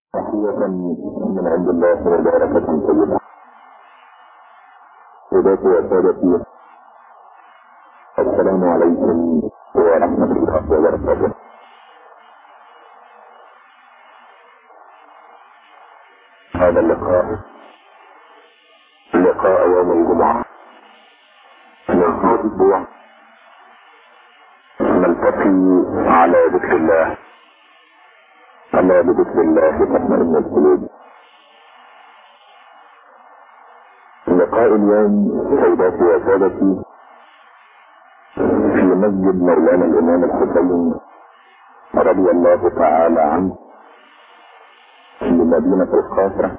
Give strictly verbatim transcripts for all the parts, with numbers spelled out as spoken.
تحية من عند الله مباركة طيبة. سادتي وسادتي، السلام عليكم ورحمة الله وبركاته. هذا اللقاء لقاء يوم الجمعة من هذا الأسبوع، نلتقي على ذكر الله. ألا بذكر الله تطمئن القلوب. لقاء اليوم سيداتي وسادتي في مسجد مولانا الإمام الحسين رضي الله تعالى عنه بمدينة القاهرة،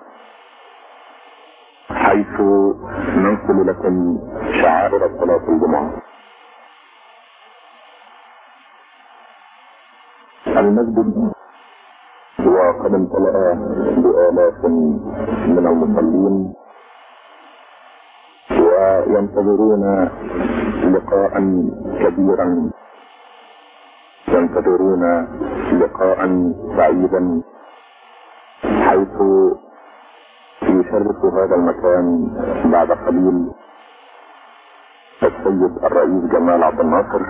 حيث ننقل لكم شعائر صلاة الجمعة. المسجد وقد امتلأ بآلاف من المصلين وينتظرون لقاء كبيرا، ينتظرون لقاء سعيدا، حيث يشرف هذا المكان بعد قليل السيد الرئيس جمال عبد الناصر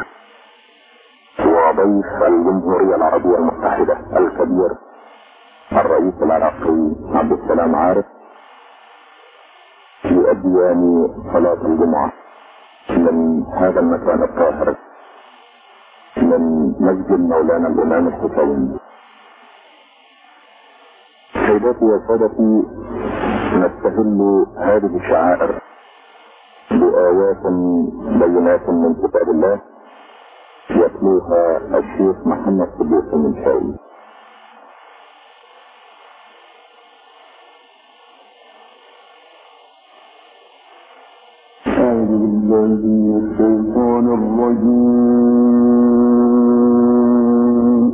وضيف الجمهورية العربية المتحدة الكبير الرئيس العراقي عبد السلام عارف، يؤديان صلاة الجمعة من هذا المكان الطاهر من مسجد مولانا الإمام الحسين. سيداتي وسادتي، نستهل هذه الشعائر بآيات بينات من كتاب الله يتلوها الشيخ محمد صديق المنشاوي. أعوذ بالله من الشيطان الرجيم.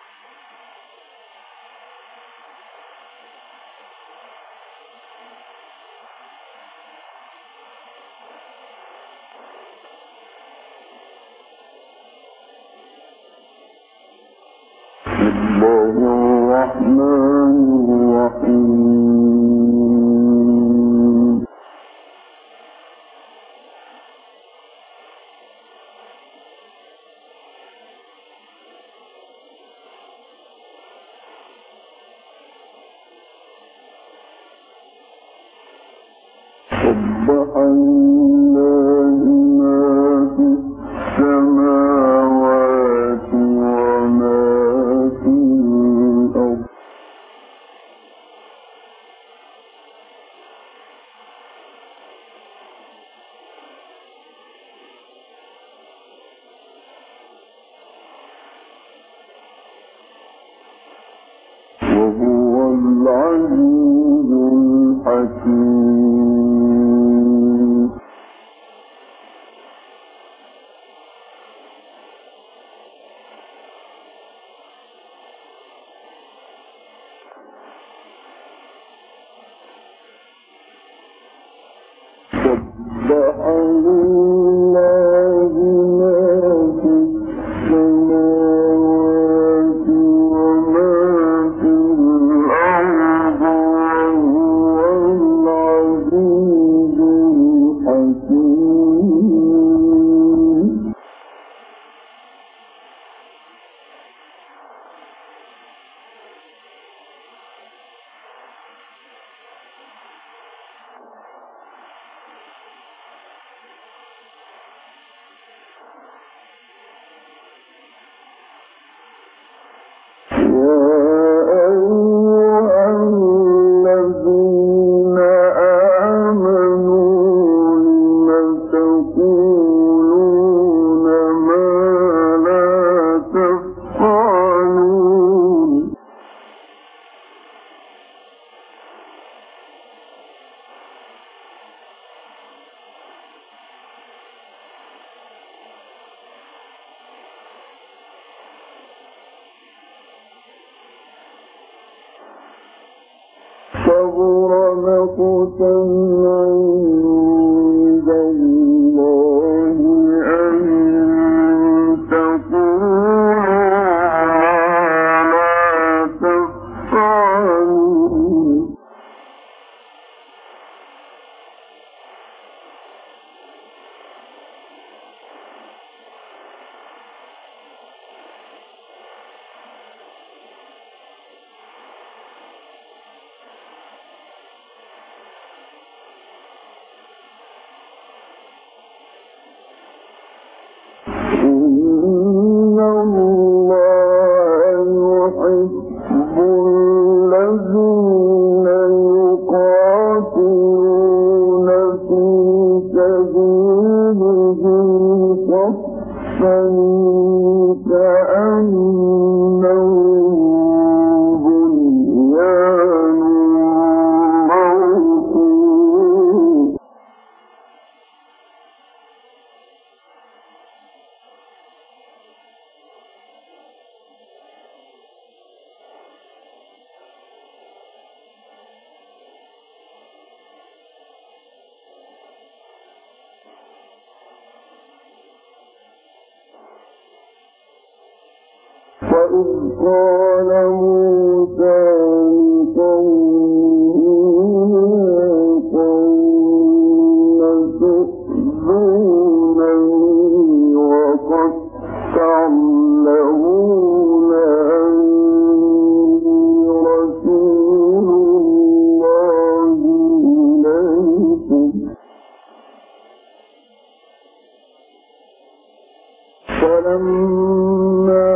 بسم الله الرحمن الرحيم. سبح لله ما في السماوات وما في الأرض. وهو العزيز الحكيم. سبح لله ما في السماوات وما في الأرض وهو العزيز الحكيم. صغر مقتا عند الله أن تقولوا ما لا تفعلون. وإذ قال موسى لقومه قوم تؤذونني وقد تعلمون أني رسول الله إليكم فلما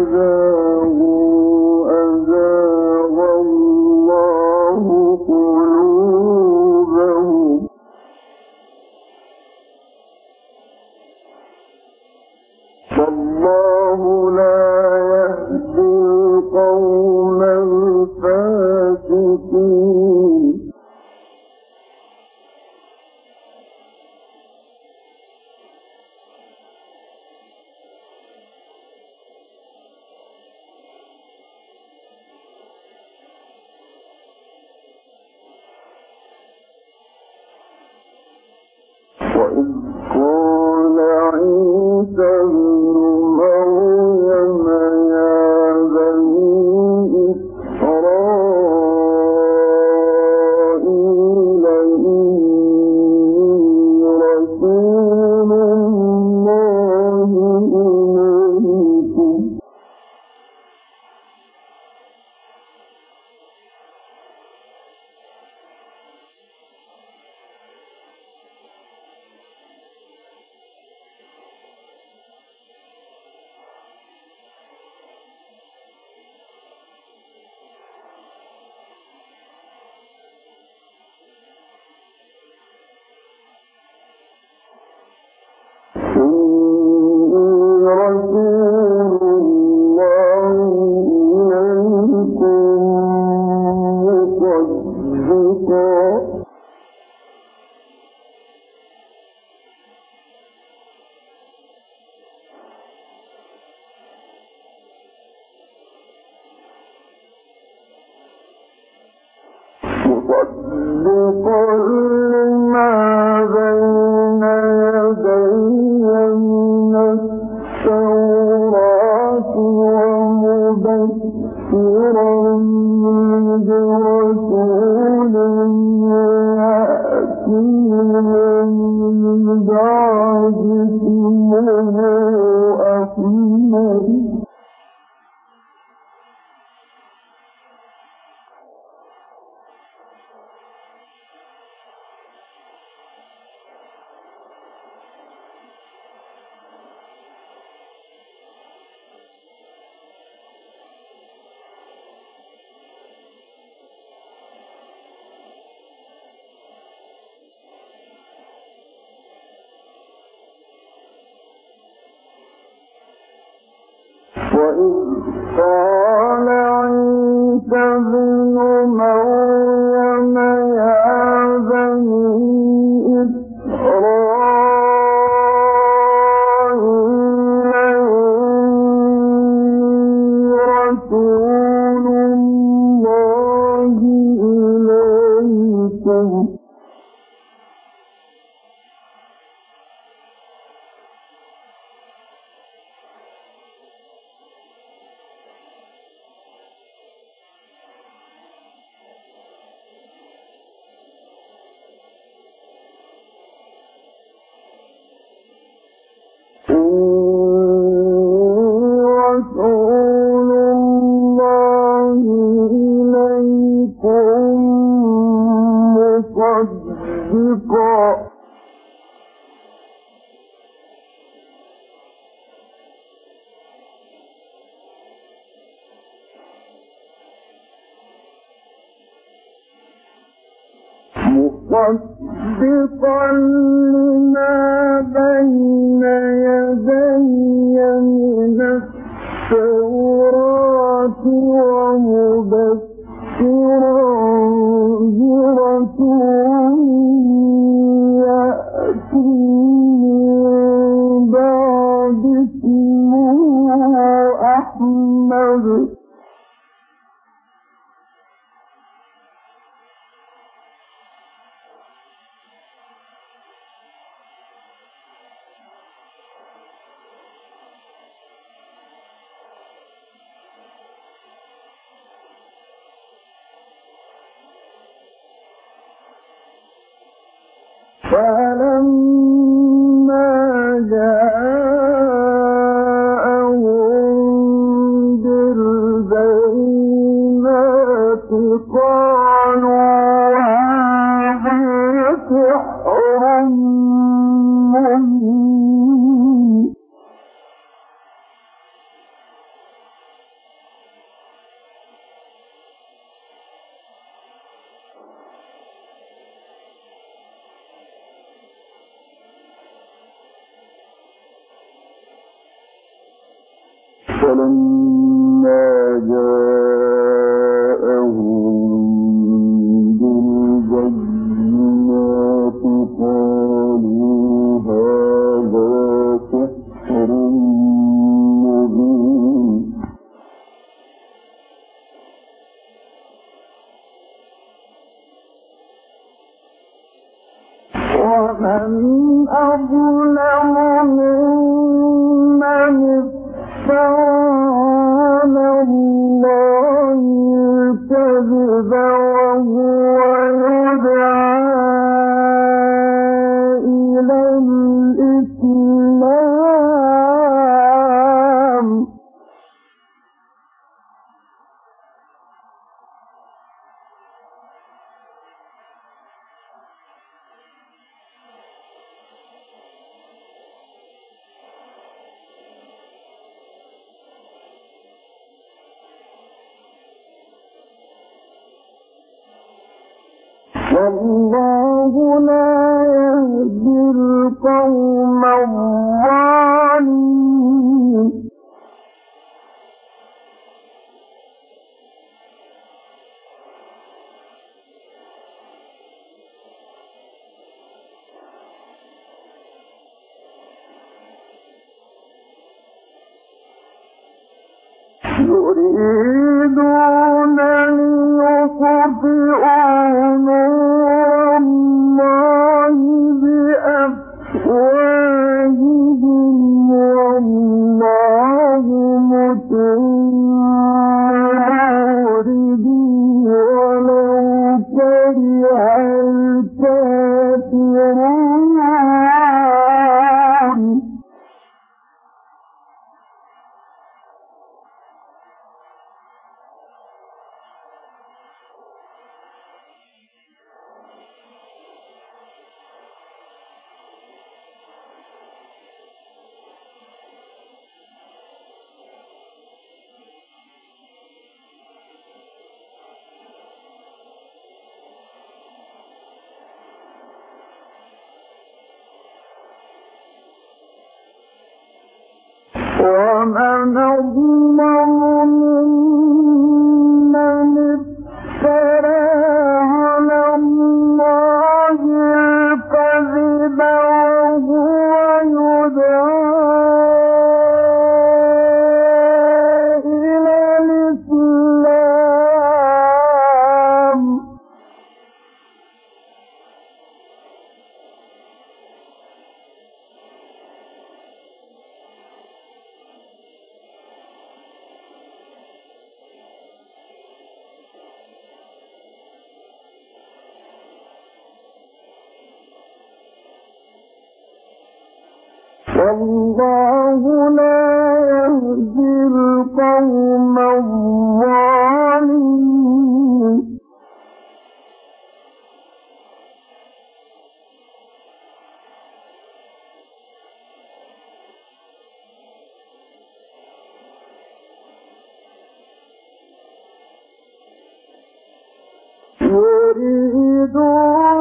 والله لا يهدي القوم الفاسقين وإذ قال عيسى ابن مريم يا بني إسرائيل إني رسول الله إليكم مصدقا لما بين يدي من التوراة ومبشرا برسول يأتي من بعد اسمه أحمد وإذ قال عيسى ابن مريم يا بني إسرائيل إني رسول الله إليكم مصدقا مصدقا لما بين يدي من التوراة ومبشرا برسول يأتي من بعد اسمه أحمد فلما جاءهم بالبينات قالوا هذا سحر مبين فلما جاءهم بالبينات قالوا هذا سحر مبين ومن أظلم ممن فعلى الله الكذب وهو يدعى إلى الإسلام والله لا يهدي القوم الظالمين يريدون ليطفئوا نور الله بأفواههم والله متم نوره ولو كره الكافرون ومن أظلم ممن افترى على الله الكذب وهو يدعى إلى الإسلام والله لا يهدي القوم الظالمين يريدون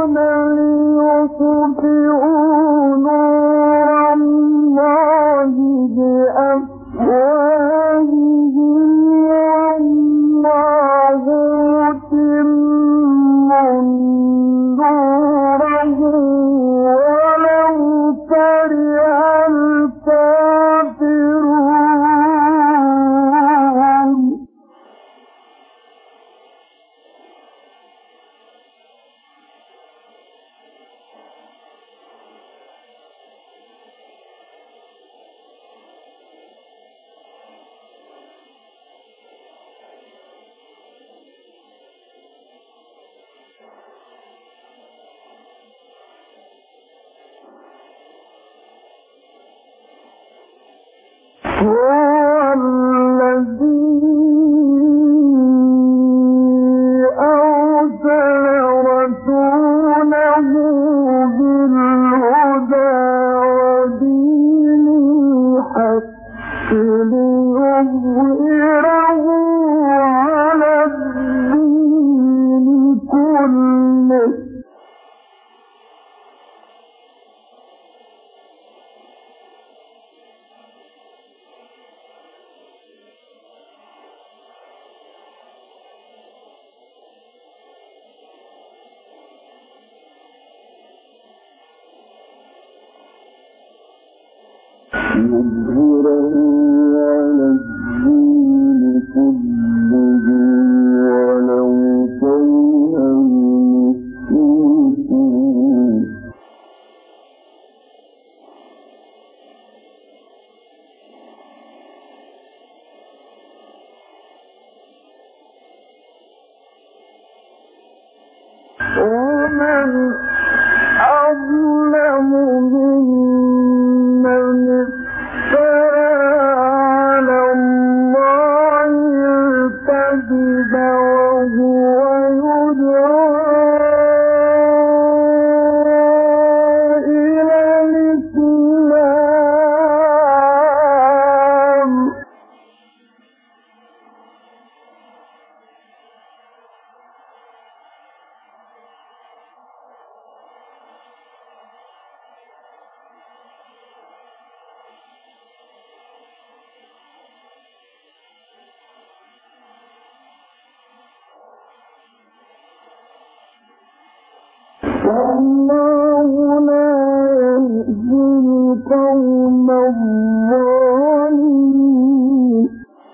والله لا يهدي القوم الظالمين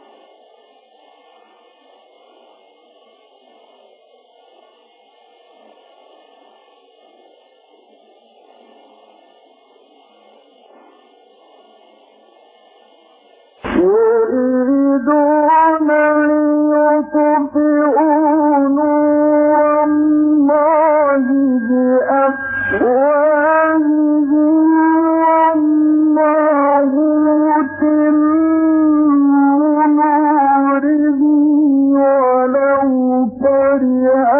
يريدون ليطفئوا نور الله بأفواههم والله متم نوره ولو كره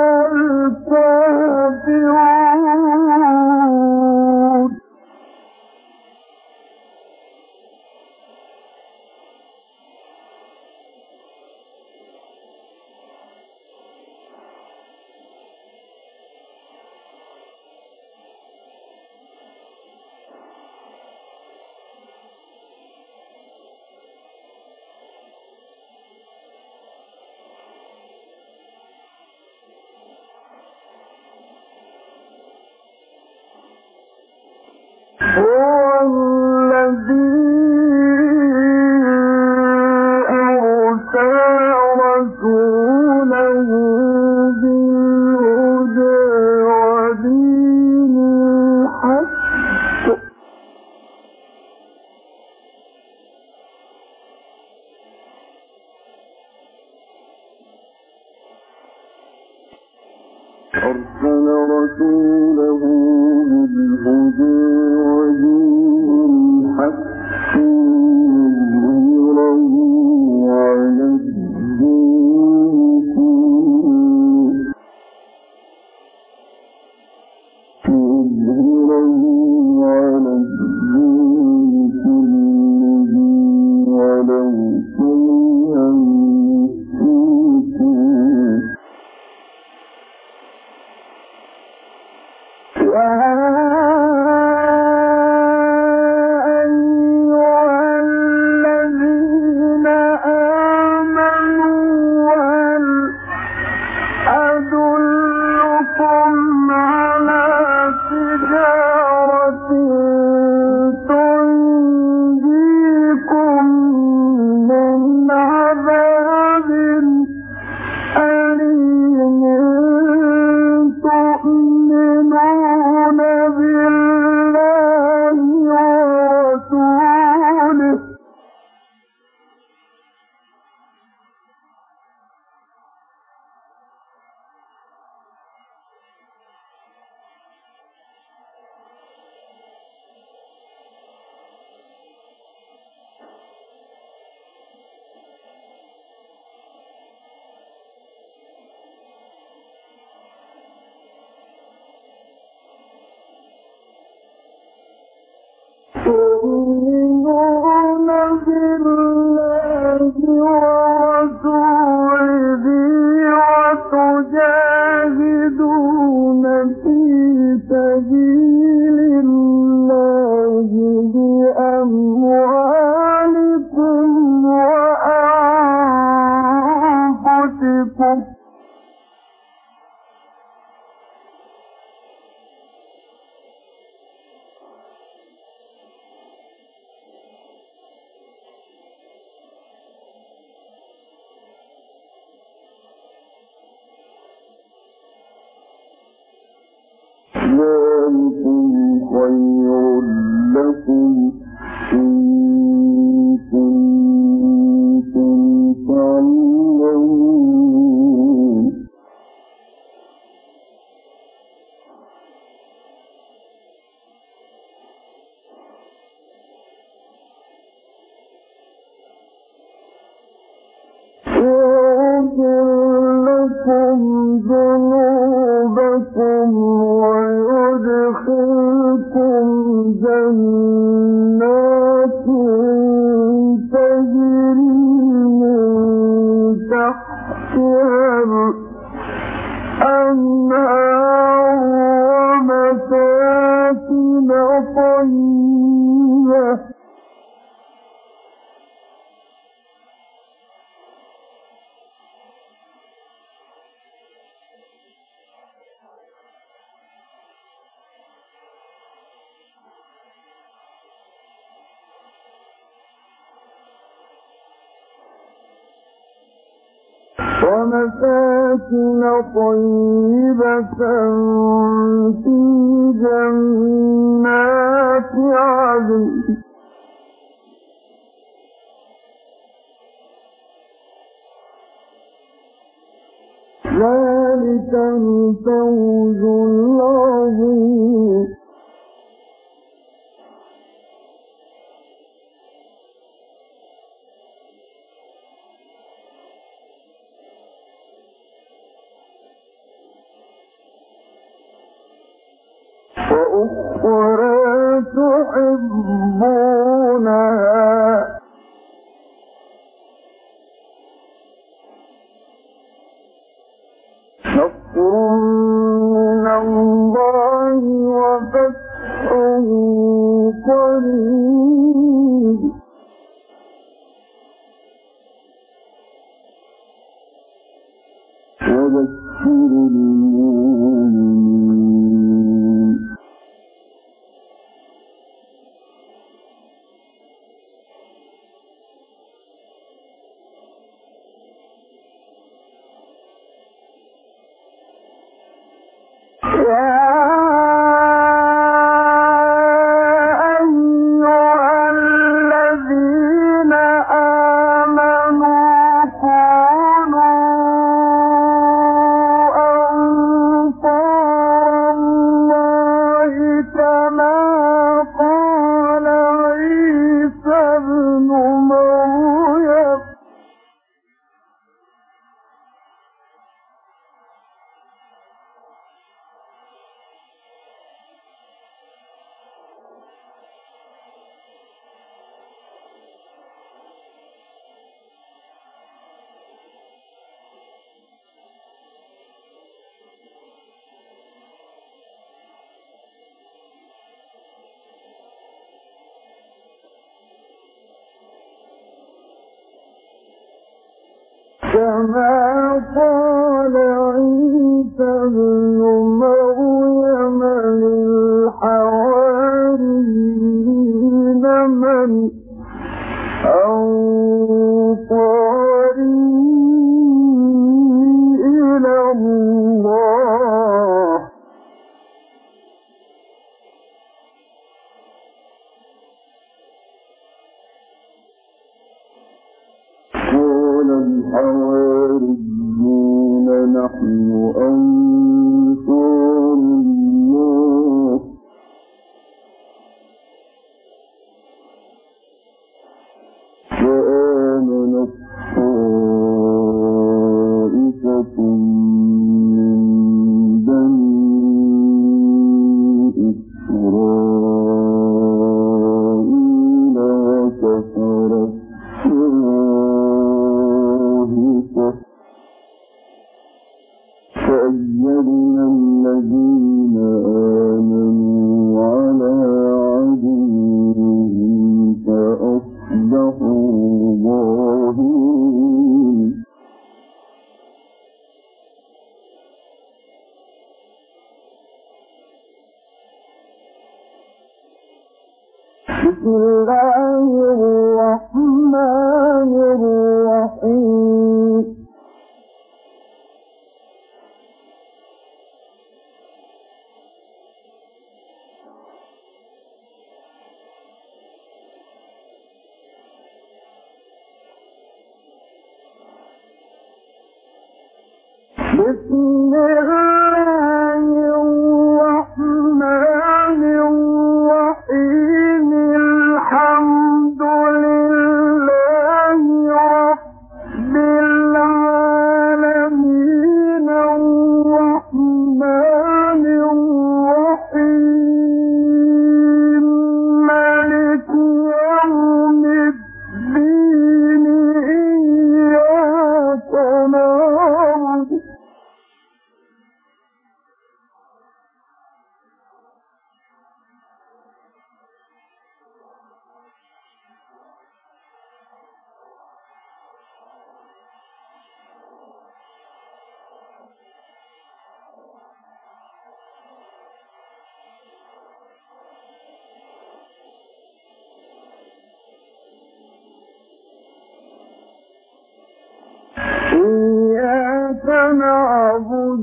الكافرون هو الذي أرسل رسوله بالهدى ودين الحق أرسل رسوله بالهدى ودين الحق ليظهره على الدين كله ليظهره على الدين كله ولو كره المشركون تؤمنون بالله ورسوله وتجاهدون في سبيل الله بأموالكم وأنفسكم ذلكم خير لكم إن كنتم تعلمون يغفر لكم ذنوبكم ويدخلكم جنات تجري من تحتها الأنهار ومساكن طيبة ومساكن طيبة في جنات عدن ذلك الفوز العظيم وأخرى تحبونها نصر من الله وفتح قريب وبشر المؤمنين كما قال عيسى ابن مريم للحواريين من أنصاري إلى الله قال الحواريون نحن أنصار الله فآمنت طائفة من بني إسرائيل وكفرت فأيدنا الذين آمنوا على عدوهم فأصبحوا ظاهرين بسم الله الرحمن الرحيم بسم الله الرحمن الرحيم الحمد لله رب العالمين الرحمن الرحيم مالك يوم الدين إياك نعبد إياك نعبد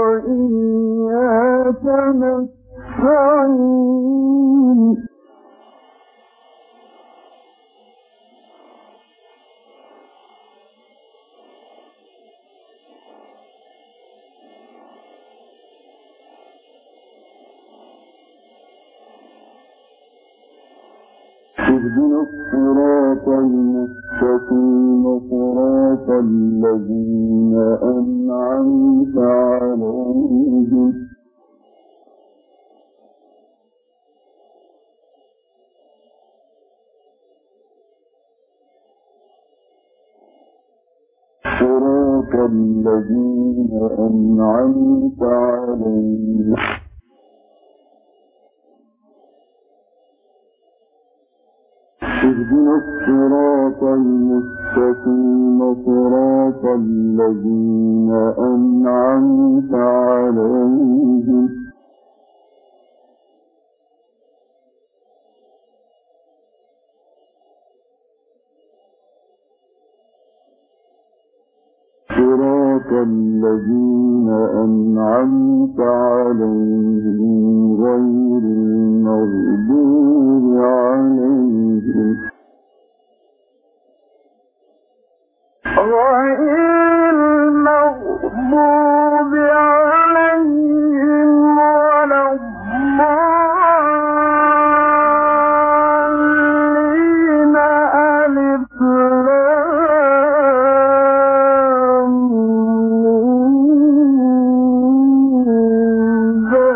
وإياك نستعين اهدنا الصراط المستقيم صراط الذين أنعمت عليهم صراط الذين أنعمت عليهم اهدنا الصراط المستقيم صراط الذين أنعمت عليهم صراط الذين أنعمت عليهم غير المغضوب عليهم غير المغضوب عليهم ولا الضالين ألف لام ميم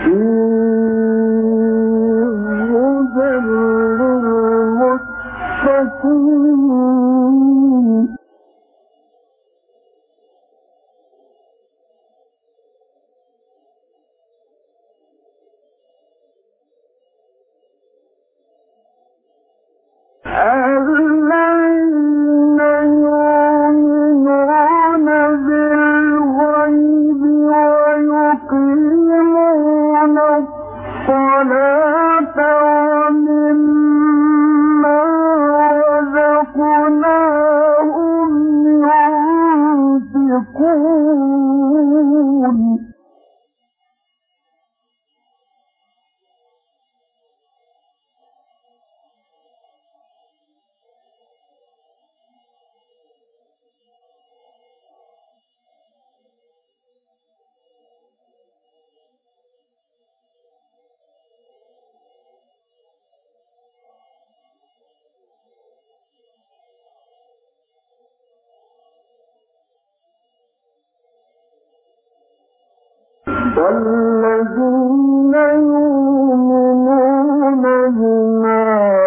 والذين يؤمنون بما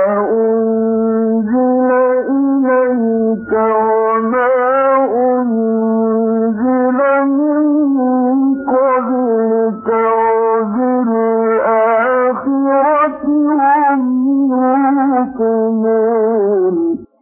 أنزل إليك وما أنزل من قبلك وبالآخرة هم يوقنون.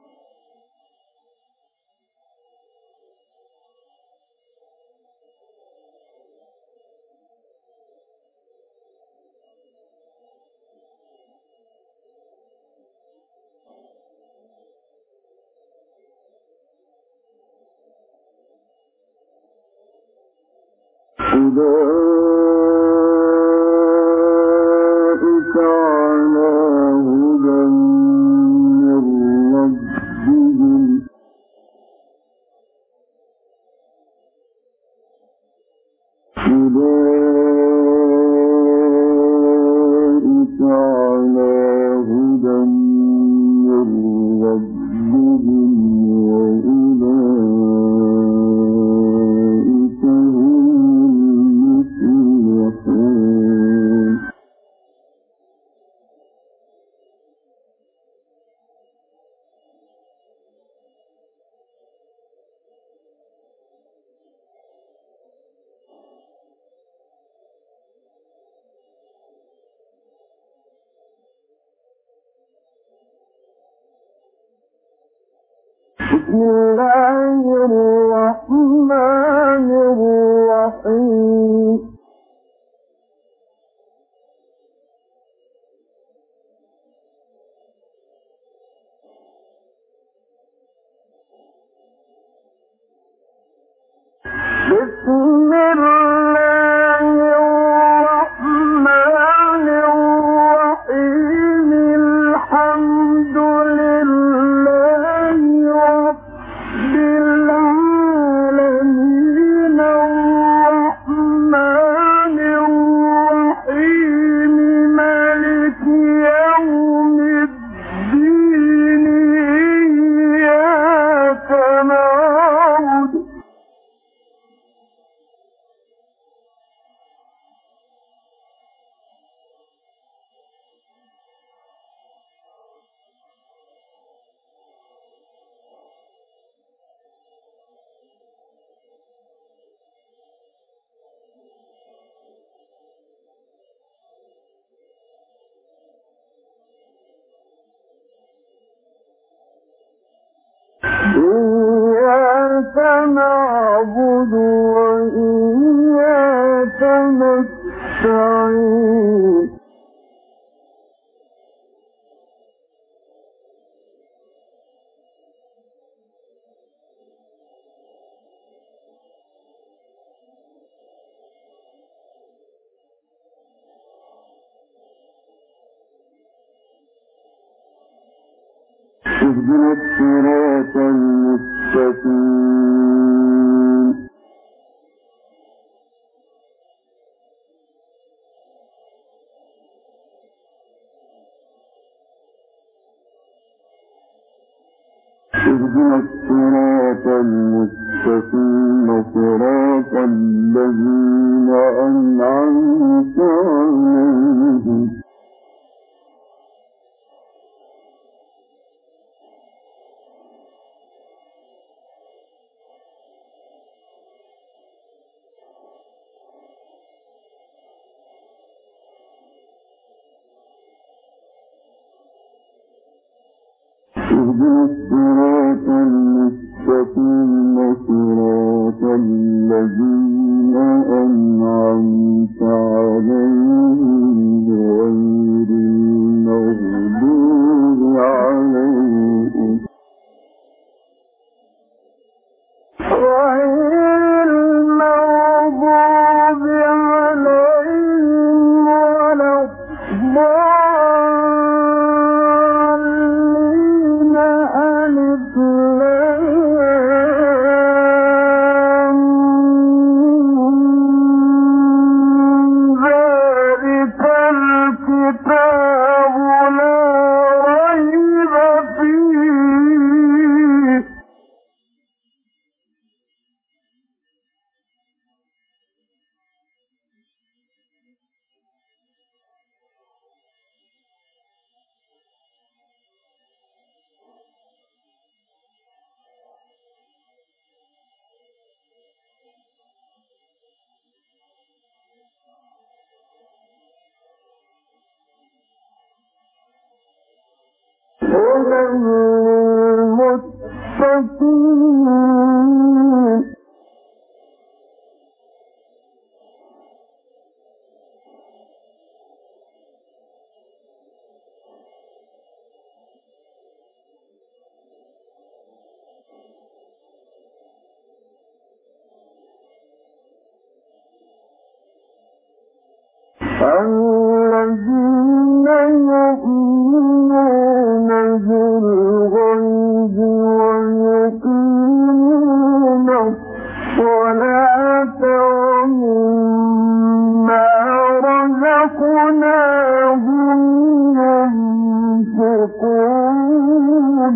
أولئك على هدى من ربهم أولئك على هدى من ربهم وأولئك هم المفلحون. بسم الله الرحمن الرحيم. بسم الله الرحمن الرحيم. الحمد لله رب العالمين الرحمن الرحيم مالك يوم الدين إياك نعبد إياك نعبد وإياك نستعين. اهدنا الصراط المستقيم. اهدنا الصراط المستقيم صراط الذين أنعمت عليهم الصراط المستقيم صراط الذين أنعمت عليهم غير المغضوب عليهم غير المغضوب عليهم ولا الضالين. ألف لام ذلك الكتاب لا ريب فيه هدى للمتقين. الذين يؤمنون بالغيب ويقيمون الصلاة ومما رزقناهم ينفقون.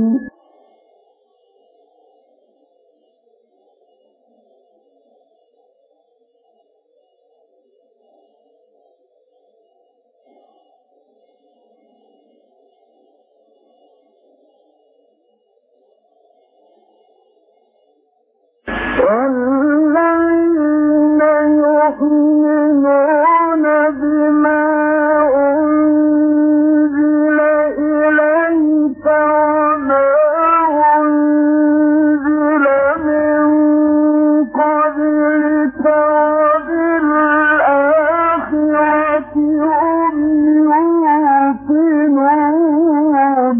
والذين يؤمنون بما أنزل إليك وما أنزل من قبلك وبالآخرة هم يوقنون.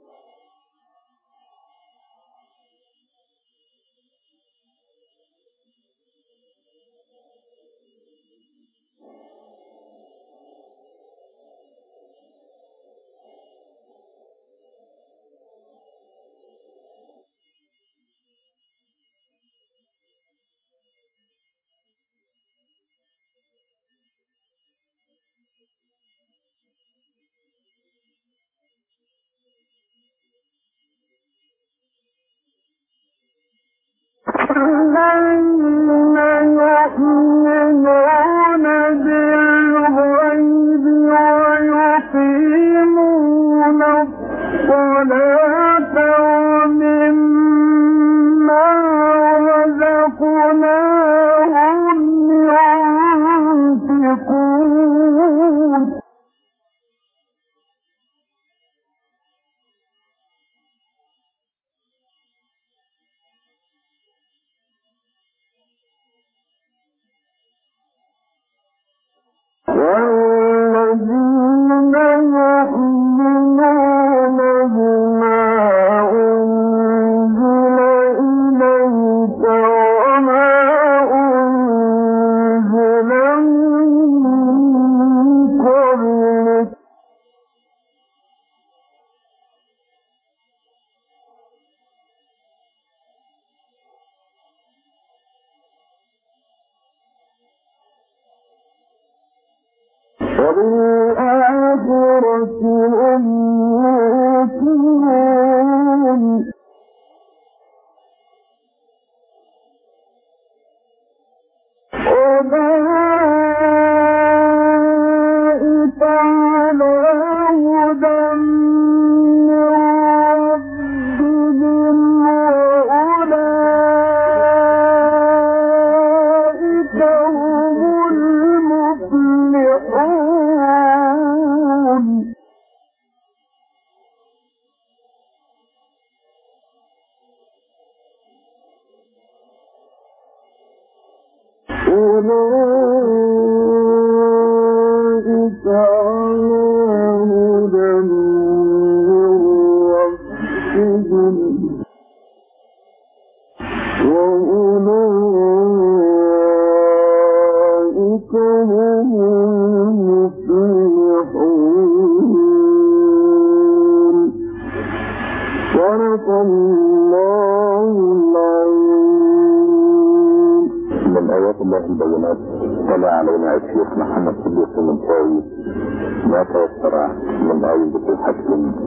الذين يؤمنون بالغيب ويقيمون الصلاة ومما رزقناهم ينفقون. والذين يؤمنون بما أنزل إليك وما أنزل من قبلك وبالآخرة هم يوقنون. أولئك على هدى من ربهم وأولئك هم المفلحون. أولئك على هدى من ربهم وأولئك هم المفلحون. صدق الله العظيم. من آيات الله البينات طلع علينا الشيخ محمد صديق المنصاوي ما تيسر من آية الحكم